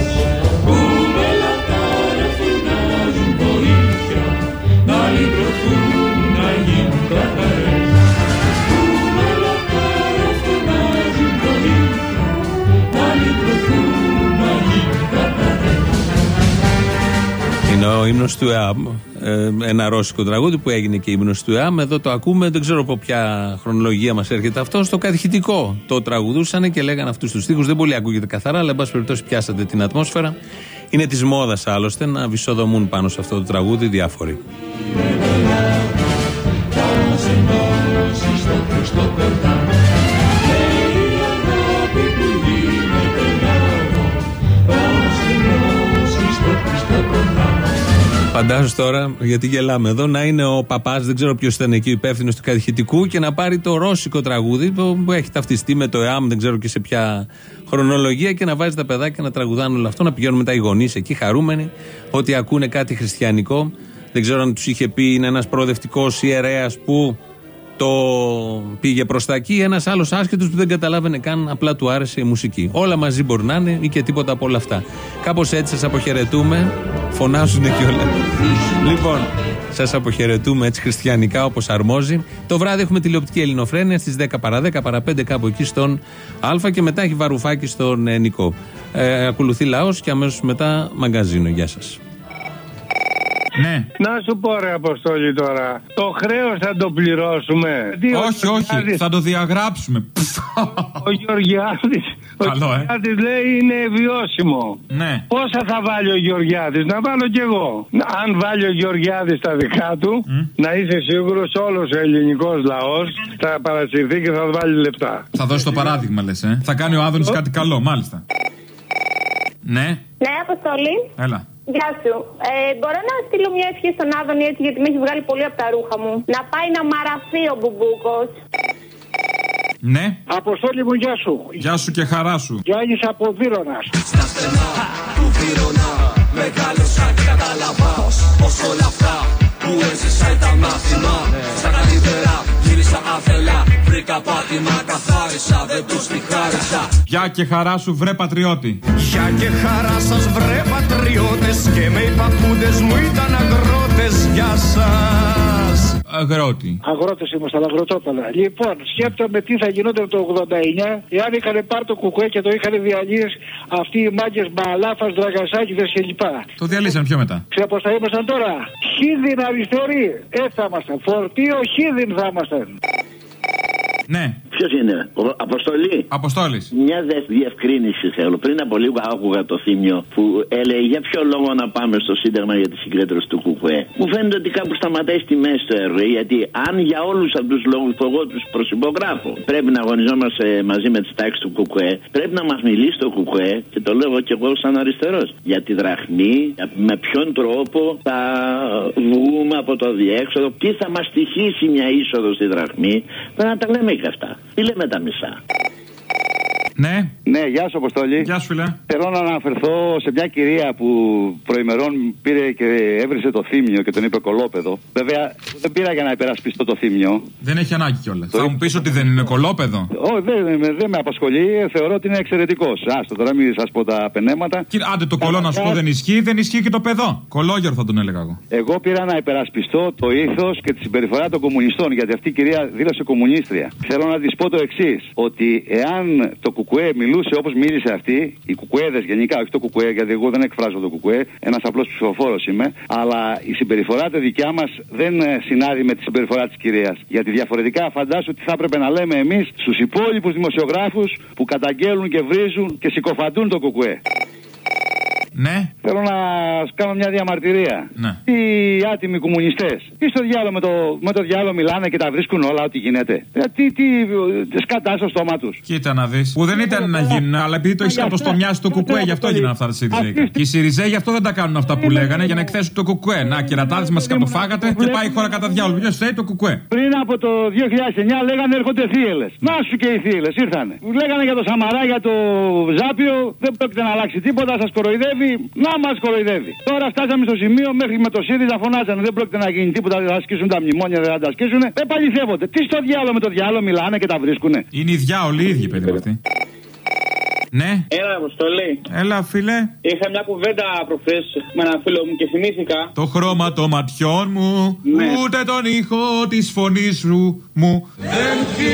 Είναι ο ύμνος του ΕΑΜ, ένα ρώσικο τραγούδι που έγινε και ύμνος του ΕΑΜ. Εδώ το ακούμε, δεν ξέρω από ποια χρονολογία μας έρχεται αυτό. Στο κατηχητικό το τραγουδούσαν και λέγανε αυτούς τους στίχους. Δεν πολύ ακούγεται καθαρά, αλλά εν πάση περιπτώσει πιάσατε την ατμόσφαιρα. Είναι της μόδας άλλωστε να βυσοδομούν πάνω σε αυτό το τραγούδι διάφοροι. Φαντάζομαι τώρα, γιατί γελάμε εδώ, να είναι ο παπάς, δεν ξέρω ποιος ήταν εκεί, υπεύθυνος του κατηχητικού και να πάρει το ρώσικο τραγούδι που έχει ταυτιστεί με το ΕΑΜ, δεν ξέρω και σε ποια χρονολογία, και να βάζει τα παιδάκια να τραγουδάνε όλο αυτό, να πηγαίνουν μετά οι γονείς εκεί χαρούμενοι ότι ακούνε κάτι χριστιανικό. Δεν ξέρω αν τους είχε πει, είναι ένας προοδευτικός ιερέας που το πήγε προς τα εκεί, ένας άλλος άσχετος που δεν καταλάβαινε καν, απλά του άρεσε η μουσική. Όλα μαζί μπορεί να είναι ή και τίποτα από όλα αυτά. Κάπως έτσι σας αποχαιρετούμε. Φωνάζουν και όλα. Λοιπόν, σας αποχαιρετούμε έτσι χριστιανικά όπως αρμόζει. Το βράδυ έχουμε τηλεοπτική Ελληνοφρένεια στις δέκα παρά δέκα παρά πέντε κάπου εκεί στον Α και μετά έχει Βαρουφάκι στον ε, Νικό. Ε, ακολουθεί λαός και αμέσως μετά μαγκαζίνο. Γεια σας. Ναι. Να σου πω ρε Αποστόλη τώρα, το χρέος θα το πληρώσουμε? Όχι, όχι, Γεωργιάδης... θα το διαγράψουμε. Ο Γεωργιάδης, ο Καλό, Γεωργιάδης ε. λέει είναι βιώσιμο. Ναι. Πόσα θα βάλει ο Γεωργιάδης? Να βάλω κι εγώ. Αν βάλει ο Γεωργιάδης τα δικά του, mm. να είσαι σίγουρος όλος ο ελληνικός λαός θα παρασυρθεί και θα βάλει λεπτά. Θα δώσει το παράδειγμα λες, ε. Θα κάνει ο Άδωνης κάτι καλό, μάλιστα. Ναι. Ναι, Αποστόλη. Έλα. Γεια σου. Ε, μπορώ να στείλω μια ευχή στον Άδωνη έτσι, γιατί με έχει βγάλει πολύ από τα ρούχα μου. Να πάει να μαραθεί ο Μπουμπούκος. Ναι. Αποστόλη μου, γεια σου. Γεια σου και χαρά σου. Γιάννης από Βύρονας. Στα στενά του Βύρωνα μεγάλωσα και κατάλαβα πως όλα αυτά που έζησα ήταν μάθημα. Στα καλύτερα γύρισα άθελα, βρήκα πάτημα, καθάρισα, δεν τους τη χάρισα. Γεια και χαρά σου βρε πατριώτη. Γεια και χαρά σας βρε πατριώτες, και με οι παππούδες μου ήταν αγρότες. Γεια σας. Αγρότη. Αγρότες είμαστε, αλλά αγροτόπαλα. Λοιπόν, σκέφτομαι τι θα γινόταν το ογδόντα εννιά εάν είχαν πάρει το κουκουέ και το είχαν διαλύσει αυτοί οι μάγκες Μπαλάφας, Δραγασάκηδες κλπ. Το διαλύσαν πιο μετά. Ξέρω πως θα ήμασταν τώρα. Χίδιν αριστεροί. Έτσι θα ήμασταν. Φορτίο χίδιν θα ήμασταν. Ναι. Ποιος είναι, ο Αποστολή. Αποστόλης. Μια δε διευκρίνηση θέλω. Πριν από λίγο άκουγα το Θήμιο που έλεγε για ποιο λόγο να πάμε στο Σύνταγμα για τη συγκρέτρωση του ΚΚΕ. Μου φαίνεται ότι κάπου σταματάει στη μέση το έργο. Γιατί αν για όλους αυτούς τους λόγους που εγώ τους προσυπογράφω πρέπει να αγωνιζόμαστε μαζί με τις τάξεις του ΚΚΕ, πρέπει να μας μιλήσει το ΚΚΕ, και το λέω και εγώ σαν αριστερός, για τη δραχμή, με ποιον τρόπο θα βγούμε από το διέξοδο, τι θα μας στοιχήσει μια είσοδο στη δραχμή. Πρέπει να τα λέμε και αυτά. Τι λέμε τα μισά. Ναι. Ναι, γεια σου Αποστόλη. Γεια σου φίλε. Θέλω να αναφερθώ σε μια κυρία που προημερών πήρε και έβρισε το Θήμιο και τον είπε κολόπεδο. Βέβαια δεν πήρα για να υπερασπιστώ το Θήμιο. Δεν έχει ανάγκη κιόλας. Θα μου πεις ότι δεν είναι κολόπεδο. Όχι, δεν, δεν με απασχολεί. Θεωρώ ότι είναι εξαιρετικός. Άστο τώρα, μην σας πω τα πενέματα. Κύριε, άντε το κολό να σου πω δεν ισχύει, δεν ισχύει και το παιδό. Κολόγερο θα τον έλεγα εγώ. Εγώ πήρα να υπερασπιστώ το ήθος και τη συμπεριφορά των κομμουνιστών, γιατί αυτή η κυρία δήλωσε κομμουνίστρια. Θέλω να της πω το εξής, ότι εάν το ΚΚΕ μιλούσε όπως μίλησε αυτή, οι κουκουέδες γενικά, όχι το ΚΚΕ, γιατί εγώ δεν εκφράζω το ΚΚΕ, ένας απλός ψηφοφόρος είμαι, αλλά η συμπεριφορά τη δικιά μας δεν συνάδει με τη συμπεριφορά της κυρίας. Γιατί διαφορετικά φαντάσου τι θα έπρεπε να λέμε εμείς στους υπόλοιπους δημοσιογράφους που καταγγέλνουν και βρίζουν και συκοφαντούν το ΚΚΕ. Ναι. Θέλω να κάνω μια διαμαρτυρία. Ναι. Οι άτιμοι κομμουνιστές, τι στο διάλογο με το, με το διάλογο μιλάνε και τα βρίσκουν όλα ό,τι γίνεται. Τι, τι σκατά στο στόμα τους. Κοίτα να δεις. Που δεν ήταν να γίνουν, αλλά επειδή το έχεις κάτω στο μοιάζει το ΚΚΕ, γι' αυτό έγιναν αυτά τα Σιριζέικα. Και οι Σιριζέοι γι' αυτό δεν τα κάνουν αυτά που λέγανε, για να εκθέσουν το ΚΚΕ. Να, κερατάδες μας κατοφάγατε και πάει η χώρα κατά διάλογο. Ποιος θέλει το ΚΚΕ. Πριν από το δύο χιλιάδες εννιά λέγανε έρχονται θύελες. Να σου και οι θύελες ήρθανε. Λέγανε για το Σαμαρά, για το Ζάπιο, δεν πρόκειται να αλλάξει τίποτα, σας κοροϊδεύει. Να μας κοροϊδεύει. Τώρα φτάσαμε στο σημείο μέχρι με το ΣΥΡΙΖΑ φωνάζανε. Δεν πρόκειται να γίνει τίποτα, δεν θα ασκήσουν τα μνημόνια, δεν θα τα ασκήσουν. Επαληθεύονται. Τι στο διάλογο με το διάλογο μιλάνε και τα βρίσκουνε. Είναι οι διάολοι οι ίδιοι, παιδί μου αυτοί. Ναι. Έλα, Αποστολή. Έλα, φίλε. Είχα μια κουβέντα προχθές με έναν φίλο μου και θυμήθηκα. Το χρώμα των ματιών μου, ναι. Ούτε τον ήχο της φωνής σου μου. Δεν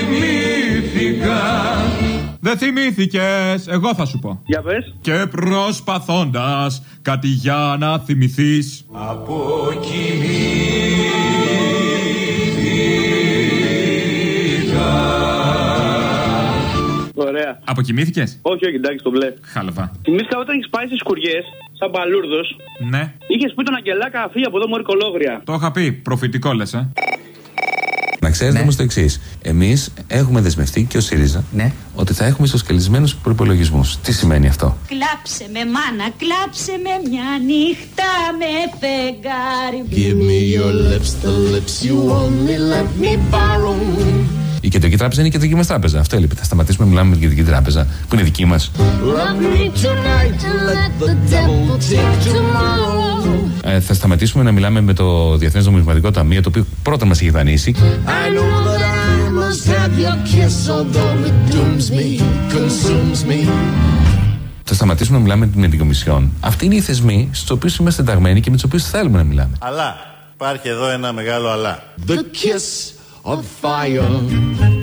θυμήθηκα. Δεν θυμήθηκες, εγώ θα σου πω. Για πες. Και προσπαθώντας κάτι για να θυμηθείς. Αποκοιμήθηκα. Ωραία. Αποκοιμήθηκες? Όχι, όχι, εντάξει, το μπλε. Χάλαβα. Θυμήθηκα όταν έχεις πάει στις Κουριές, σαν παλούρδος. Ναι. Είχες πει τον Αγγελάκα, φύγει από εδώ μωρή κολόγρια. Το είχα πει, προφητικό λες, ε. Να ξέρετε όμως το εξής. Εμείς έχουμε δεσμευτεί και ο ΣΥΡΙΖΑ ναι. ότι θα έχουμε ισοσκελισμένους προϋπολογισμούς. Τι σημαίνει αυτό? Κλάψε με μάνα, κλάψε με μια νύχτα με φεγγάρι. Give me your lips, the lips you only let me borrow. Η Κεντρική Τράπεζα είναι η Κεντρική μας Τράπεζα. Αυτό έλειπε. Θα σταματήσουμε να μιλάμε με την Κεντρική Τράπεζα που είναι δική μας. Ε, θα σταματήσουμε να μιλάμε με το Διεθνές Νομισματικό Ταμείο, το οποίο πρώτα μας έχει δανείσει. Θα σταματήσουμε να μιλάμε με την Κομισιόν. Αυτοί είναι οι θεσμοί στους οποίους είμαστε ενταγμένοι και με τους οποίους θέλουμε να μιλάμε. Αλλά υπάρχει εδώ ένα μεγάλο αλλά. The kiss of fire.